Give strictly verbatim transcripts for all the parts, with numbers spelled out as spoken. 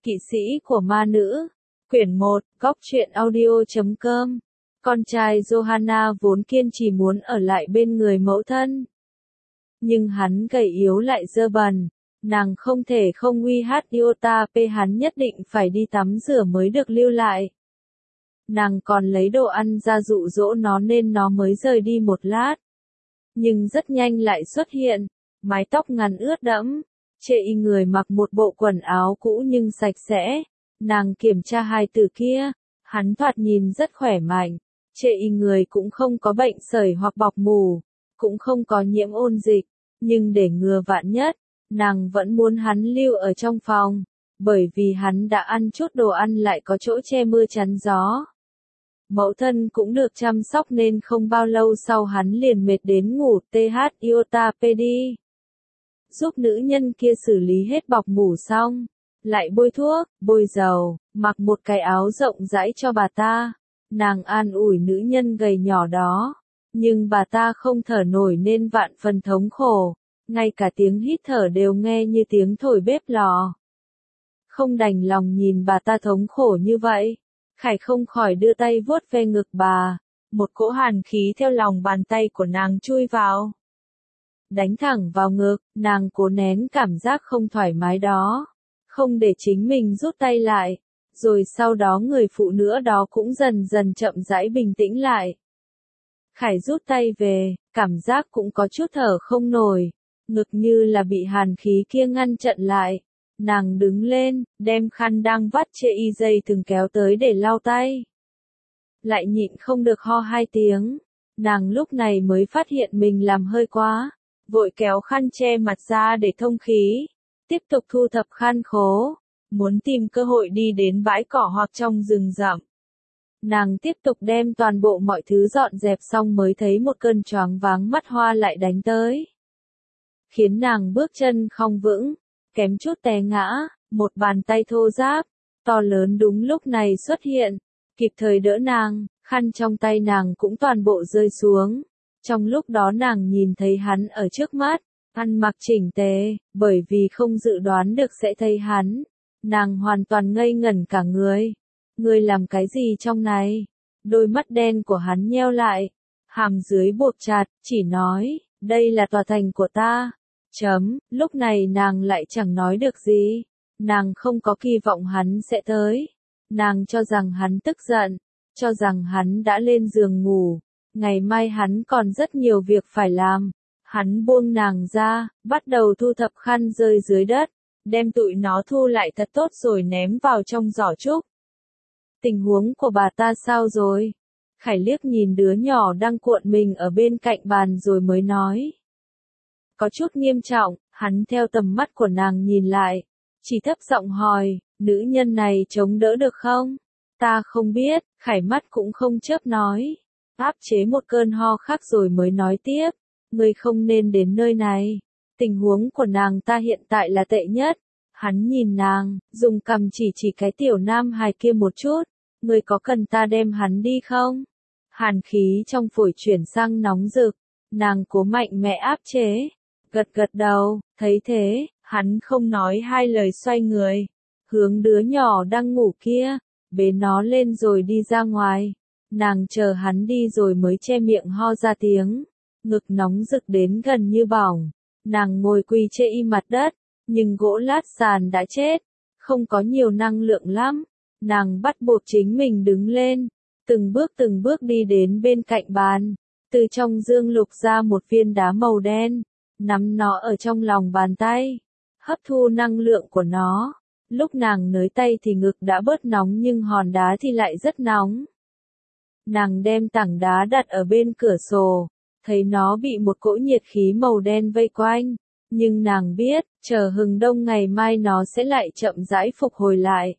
Kỵ sĩ của ma nữ. Quyển một, góc truyện audio chấm com. Con trai Johanna vốn kiên trì muốn ở lại bên người mẫu thân. Nhưng hắn gầy yếu lại dơ bẩn. Nàng không thể không uy hát iota p hắn nhất định phải đi tắm rửa mới được lưu lại. Nàng còn lấy đồ ăn ra dụ dỗ nó nên nó mới rời đi một lát. Nhưng rất nhanh lại xuất hiện, mái tóc ngắn ướt đẫm, chê y người mặc một bộ quần áo cũ nhưng sạch sẽ. Nàng kiểm tra hai từ kia, hắn thoạt nhìn rất khỏe mạnh, chê y người cũng không có bệnh sởi hoặc bọc mù, cũng không có nhiễm ôn dịch, nhưng để ngừa vạn nhất, nàng vẫn muốn hắn lưu ở trong phòng, bởi vì hắn đã ăn chút đồ ăn lại có chỗ che mưa chắn gió. Mẫu thân cũng được chăm sóc nên không bao lâu sau hắn liền mệt đến ngủ th iota p đi. Giúp nữ nhân kia xử lý hết bọc mủ xong, lại bôi thuốc, bôi dầu, mặc một cái áo rộng rãi cho bà ta. Nàng an ủi nữ nhân gầy nhỏ đó, nhưng bà ta không thở nổi nên vạn phần thống khổ, ngay cả tiếng hít thở đều nghe như tiếng thổi bếp lò. Không đành lòng nhìn bà ta thống khổ như vậy, Khải không khỏi đưa tay vuốt ve ngực bà, một cỗ hàn khí theo lòng bàn tay của nàng chui vào. Đánh thẳng vào ngực, nàng cố nén cảm giác không thoải mái đó, không để chính mình rút tay lại, rồi sau đó người phụ nữ đó cũng dần dần chậm rãi bình tĩnh lại. Khải rút tay về, cảm giác cũng có chút thở không nổi, ngực như là bị hàn khí kia ngăn chặn lại. Nàng đứng lên, đem khăn đang vắt chê y dây từng kéo tới để lau tay. Lại nhịn không được ho hai tiếng, nàng lúc này mới phát hiện mình làm hơi quá, vội kéo khăn che mặt ra để thông khí, tiếp tục thu thập khăn khố, muốn tìm cơ hội đi đến bãi cỏ hoặc trong rừng rậm. Nàng tiếp tục đem toàn bộ mọi thứ dọn dẹp xong mới thấy một cơn choáng váng mắt hoa lại đánh tới, khiến nàng bước chân không vững, kém chút té ngã. Một bàn tay thô ráp, to lớn đúng lúc này xuất hiện, kịp thời đỡ nàng, khăn trong tay nàng cũng toàn bộ rơi xuống. Trong lúc đó nàng nhìn thấy hắn ở trước mắt, ăn mặc chỉnh tề, bởi vì không dự đoán được sẽ thấy hắn. Nàng hoàn toàn ngây ngẩn cả người. Ngươi làm cái gì trong này? Đôi mắt đen của hắn nheo lại, hàm dưới buộc chặt, chỉ nói, đây là tòa thành của ta. Chấm, lúc này nàng lại chẳng nói được gì. Nàng không có kỳ vọng hắn sẽ tới. Nàng cho rằng hắn tức giận, cho rằng hắn đã lên giường ngủ. Ngày mai hắn còn rất nhiều việc phải làm. Hắn buông nàng ra, bắt đầu thu thập khăn rơi dưới đất, đem tụi nó thu lại thật tốt rồi ném vào trong giỏ trúc. Tình huống của bà ta sao rồi? Khải liếc nhìn đứa nhỏ đang cuộn mình ở bên cạnh bàn rồi mới nói. Có chút nghiêm trọng, hắn theo tầm mắt của nàng nhìn lại, chỉ thấp giọng hỏi, nữ nhân này chống đỡ được không? Ta không biết, Khải mắt cũng không chớp nói. Áp chế một cơn ho khác rồi mới nói tiếp, ngươi không nên đến nơi này. Tình huống của nàng ta hiện tại là tệ nhất. Hắn nhìn nàng, dùng cằm chỉ chỉ cái tiểu nam hài kia một chút, ngươi có cần ta đem hắn đi không? Hàn khí trong phổi chuyển sang nóng rực, nàng cố mạnh mẽ áp chế, gật gật đầu, thấy thế, hắn không nói hai lời xoay người, hướng đứa nhỏ đang ngủ kia, bế nó lên rồi đi ra ngoài. Nàng chờ hắn đi rồi mới che miệng ho ra tiếng, ngực nóng rực đến gần như bỏng. Nàng ngồi quỳ chê y mặt đất, nhưng gỗ lát sàn đã chết, không có nhiều năng lượng lắm. Nàng bắt buộc chính mình đứng lên, từng bước từng bước đi đến bên cạnh bàn, từ trong dương lục ra một viên đá màu đen, nắm nó ở trong lòng bàn tay, hấp thu năng lượng của nó. Lúc nàng nới tay thì ngực đã bớt nóng nhưng hòn đá thì lại rất nóng. Nàng đem tảng đá đặt ở bên cửa sổ, thấy nó bị một cỗ nhiệt khí màu đen vây quanh, nhưng nàng biết, chờ hừng đông ngày mai nó sẽ lại chậm rãi phục hồi lại.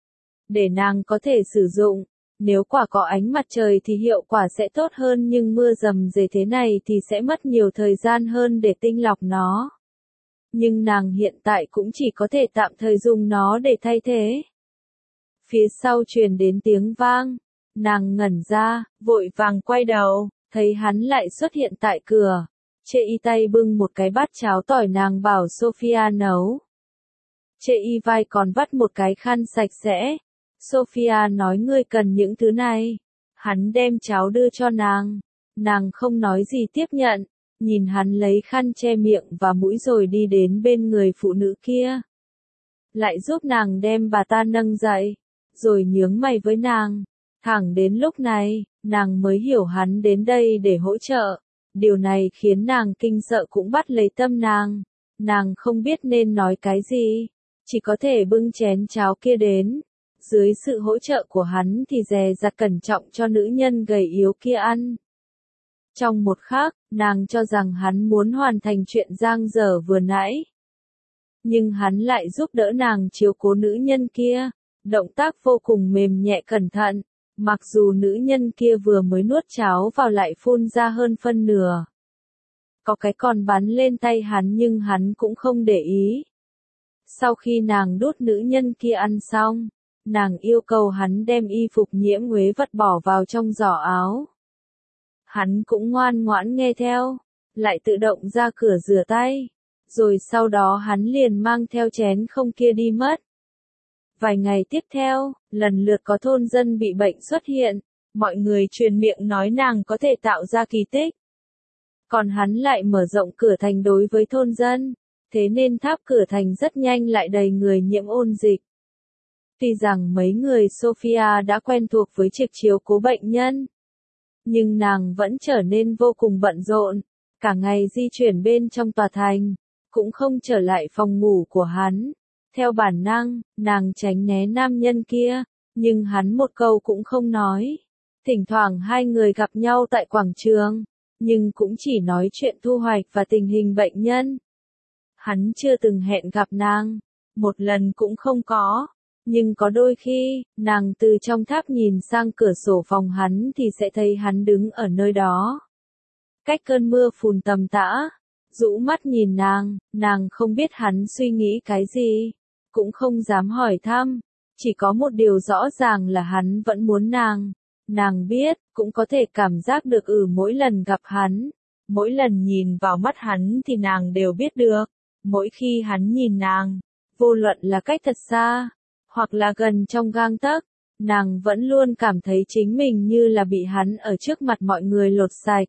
Để nàng có thể sử dụng, nếu quả có ánh mặt trời thì hiệu quả sẽ tốt hơn nhưng mưa rầm rề thế này thì sẽ mất nhiều thời gian hơn để tinh lọc nó. Nhưng nàng hiện tại cũng chỉ có thể tạm thời dùng nó để thay thế. Phía sau truyền đến tiếng vang, nàng ngẩn ra, vội vàng quay đầu, thấy hắn lại xuất hiện tại cửa, chê y tay bưng một cái bát cháo tỏi nàng bảo Sophia nấu. chê y vai còn vắt một cái khăn sạch sẽ. Sophia nói ngươi cần những thứ này. Hắn đem cháo đưa cho nàng. Nàng không nói gì tiếp nhận, nhìn hắn lấy khăn che miệng và mũi rồi đi đến bên người phụ nữ kia. Lại giúp nàng đem bà ta nâng dậy, rồi nhướng mày với nàng. Thẳng đến lúc này, nàng mới hiểu hắn đến đây để hỗ trợ. Điều này khiến nàng kinh sợ cũng bắt lấy tâm nàng. Nàng không biết nên nói cái gì, chỉ có thể bưng chén cháo kia đến. Dưới sự hỗ trợ của hắn thì dè dặt cẩn trọng cho nữ nhân gầy yếu kia ăn. Trong một khắc, nàng cho rằng hắn muốn hoàn thành chuyện giang dở vừa nãy. Nhưng hắn lại giúp đỡ nàng chiếu cố nữ nhân kia, động tác vô cùng mềm nhẹ cẩn thận, mặc dù nữ nhân kia vừa mới nuốt cháo vào lại phun ra hơn phân nửa. Có cái còn bắn lên tay hắn nhưng hắn cũng không để ý. Sau khi nàng đút nữ nhân kia ăn xong, nàng yêu cầu hắn đem y phục nhiễm uế vật bỏ vào trong giỏ áo. Hắn cũng ngoan ngoãn nghe theo, lại tự động ra cửa rửa tay, rồi sau đó hắn liền mang theo chén không kia đi mất. Vài ngày tiếp theo, lần lượt có thôn dân bị bệnh xuất hiện, mọi người truyền miệng nói nàng có thể tạo ra kỳ tích. Còn hắn lại mở rộng cửa thành đối với thôn dân, thế nên tháp cửa thành rất nhanh lại đầy người nhiễm ôn dịch. Tuy rằng mấy người Sophia đã quen thuộc với việc chiếu cố bệnh nhân, nhưng nàng vẫn trở nên vô cùng bận rộn, cả ngày di chuyển bên trong tòa thành, cũng không trở lại phòng ngủ của hắn. Theo bản năng, nàng tránh né nam nhân kia, nhưng hắn một câu cũng không nói. Thỉnh thoảng hai người gặp nhau tại quảng trường, nhưng cũng chỉ nói chuyện thu hoạch và tình hình bệnh nhân. Hắn chưa từng hẹn gặp nàng, một lần cũng không có. Nhưng có đôi khi, nàng từ trong tháp nhìn sang cửa sổ phòng hắn thì sẽ thấy hắn đứng ở nơi đó. Cách cơn mưa phùn tầm tã, rũ mắt nhìn nàng, nàng không biết hắn suy nghĩ cái gì, cũng không dám hỏi thăm, chỉ có một điều rõ ràng là hắn vẫn muốn nàng. Nàng biết, cũng có thể cảm giác được ừ mỗi lần gặp hắn, mỗi lần nhìn vào mắt hắn thì nàng đều biết được, mỗi khi hắn nhìn nàng, vô luận là cách thật xa, hoặc là gần trong gang tấc, nàng vẫn luôn cảm thấy chính mình như là bị hắn ở trước mặt mọi người lột sạch.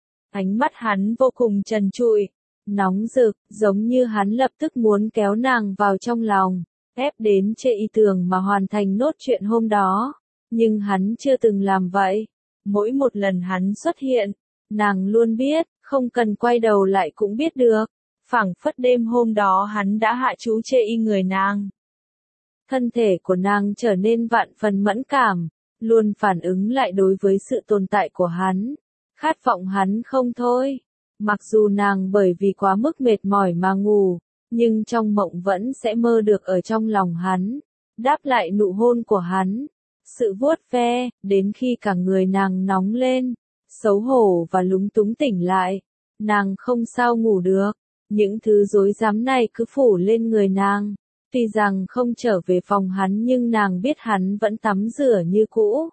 Ánh mắt hắn vô cùng trần trụi, nóng rực, giống như hắn lập tức muốn kéo nàng vào trong lòng, ép đến chê ý tưởng mà hoàn thành nốt chuyện hôm đó. Nhưng hắn chưa từng làm vậy. Mỗi một lần hắn xuất hiện, nàng luôn biết, không cần quay đầu lại cũng biết được. Phảng phất đêm hôm đó hắn đã hạ chú chê y người nàng. Thân thể của nàng trở nên vạn phần mẫn cảm, luôn phản ứng lại đối với sự tồn tại của hắn, khát vọng hắn không thôi. Mặc dù nàng bởi vì quá mức mệt mỏi mà ngủ, nhưng trong mộng vẫn sẽ mơ được ở trong lòng hắn, đáp lại nụ hôn của hắn, sự vuốt ve, đến khi cả người nàng nóng lên, xấu hổ và lúng túng tỉnh lại, nàng không sao ngủ được, những thứ rối rắm này cứ phủ lên người nàng. Tuy rằng không trở về phòng hắn nhưng nàng biết hắn vẫn tắm rửa như cũ.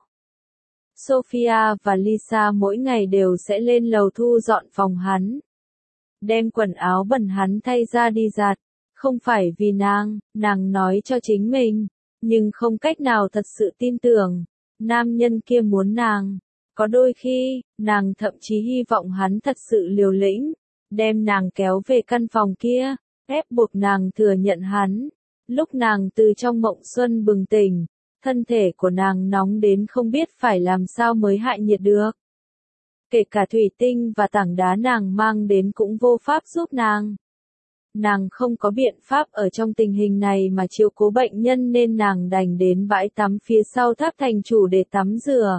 Sophia và Lisa mỗi ngày đều sẽ lên lầu thu dọn phòng hắn, đem quần áo bẩn hắn thay ra đi giặt, không phải vì nàng, nàng nói cho chính mình, nhưng không cách nào thật sự tin tưởng, nam nhân kia muốn nàng. Có đôi khi, nàng thậm chí hy vọng hắn thật sự liều lĩnh, đem nàng kéo về căn phòng kia, ép buộc nàng thừa nhận hắn. Lúc nàng từ trong mộng xuân bừng tỉnh, thân thể của nàng nóng đến không biết phải làm sao mới hạ nhiệt được. Kể cả thủy tinh và tảng đá nàng mang đến cũng vô pháp giúp nàng. Nàng không có biện pháp ở trong tình hình này mà chiếu cố bệnh nhân nên nàng đành đến bãi tắm phía sau tháp thành chủ để tắm rửa.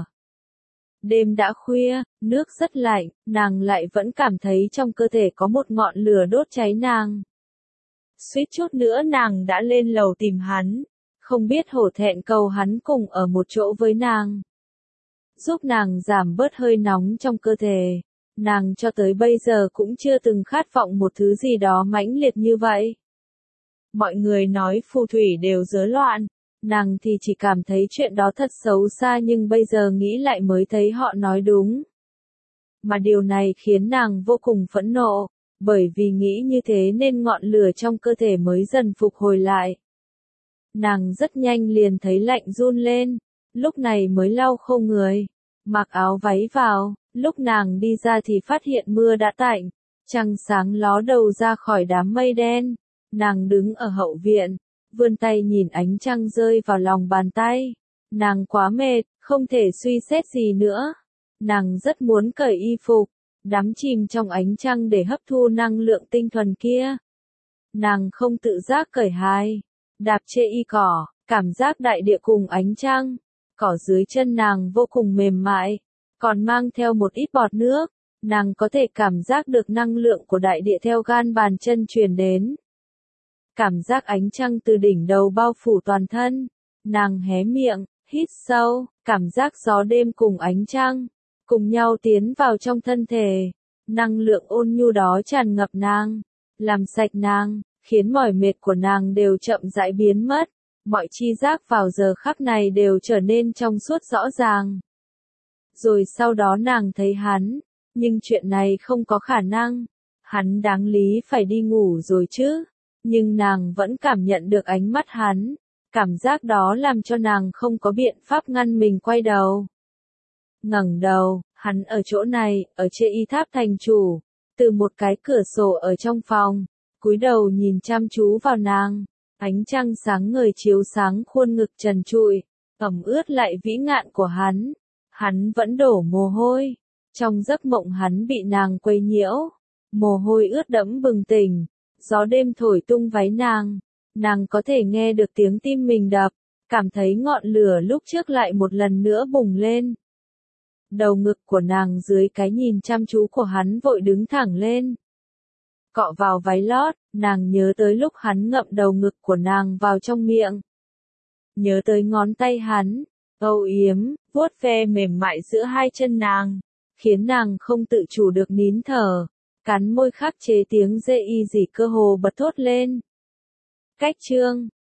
Đêm đã khuya, nước rất lạnh, nàng lại vẫn cảm thấy trong cơ thể có một ngọn lửa đốt cháy nàng. Suýt chút nữa nàng đã lên lầu tìm hắn, không biết hổ thẹn cầu hắn cùng ở một chỗ với nàng, giúp nàng giảm bớt hơi nóng trong cơ thể. Nàng cho tới bây giờ cũng chưa từng khát vọng một thứ gì đó mãnh liệt như vậy. Mọi người nói phù thủy đều rối loạn, nàng thì chỉ cảm thấy chuyện đó thật xấu xa nhưng bây giờ nghĩ lại mới thấy họ nói đúng. Mà điều này khiến nàng vô cùng phẫn nộ, bởi vì nghĩ như thế nên ngọn lửa trong cơ thể mới dần phục hồi lại. Nàng rất nhanh liền thấy lạnh run lên, lúc này mới lau khô người, mặc áo váy vào, lúc nàng đi ra thì phát hiện mưa đã tạnh, trăng sáng ló đầu ra khỏi đám mây đen, nàng đứng ở hậu viện, vươn tay nhìn ánh trăng rơi vào lòng bàn tay, nàng quá mệt, không thể suy xét gì nữa, nàng rất muốn cởi y phục, đắm chìm trong ánh trăng để hấp thu năng lượng tinh thuần kia. Nàng không tự giác cởi hai, đạp trên y cỏ, cảm giác đại địa cùng ánh trăng, cỏ dưới chân nàng vô cùng mềm mại, còn mang theo một ít bọt nước, nàng có thể cảm giác được năng lượng của đại địa theo gan bàn chân truyền đến. Cảm giác ánh trăng từ đỉnh đầu bao phủ toàn thân, nàng hé miệng, hít sâu, cảm giác gió đêm cùng ánh trăng, cùng nhau tiến vào trong thân thể, năng lượng ôn nhu đó tràn ngập nàng, làm sạch nàng, khiến mỏi mệt của nàng đều chậm rãi biến mất, mọi chi giác vào giờ khắc này đều trở nên trong suốt rõ ràng. Rồi sau đó nàng thấy hắn, nhưng chuyện này không có khả năng, hắn đáng lý phải đi ngủ rồi chứ, nhưng nàng vẫn cảm nhận được ánh mắt hắn, cảm giác đó làm cho nàng không có biện pháp ngăn mình quay đầu. Ngẩng đầu, hắn ở chỗ này, ở trên y tháp thành chủ, từ một cái cửa sổ ở trong phòng, cúi đầu nhìn chăm chú vào nàng, ánh trăng sáng ngời chiếu sáng khuôn ngực trần trụi, ẩm ướt lại vĩ ngạn của hắn, hắn vẫn đổ mồ hôi, trong giấc mộng hắn bị nàng quấy nhiễu, mồ hôi ướt đẫm bừng tỉnh, gió đêm thổi tung váy nàng, nàng có thể nghe được tiếng tim mình đập, cảm thấy ngọn lửa lúc trước lại một lần nữa bùng lên. Đầu ngực của nàng dưới cái nhìn chăm chú của hắn vội đứng thẳng lên. Cọ vào váy lót, nàng nhớ tới lúc hắn ngậm đầu ngực của nàng vào trong miệng. Nhớ tới ngón tay hắn, âu yếm, vuốt ve mềm mại giữa hai chân nàng, khiến nàng không tự chủ được nín thở, cắn môi khắc chế tiếng dê y gì cơ hồ bật thốt lên. Cách chương